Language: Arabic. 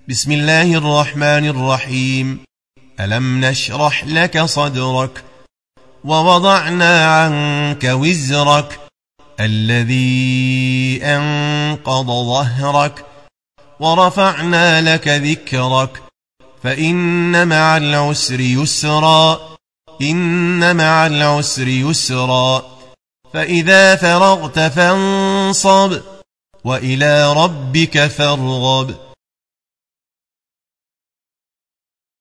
بسم الله الرحمن الرحيم. ألم نشرح لك صدرك ووضعنا عنك وزرك الذي أنقض ظهرك ورفعنا لك ذكرك فإن مع العسر يسرا إن مع العسر يسرا فإذا فرغت فانصب وإلى ربك فارغب.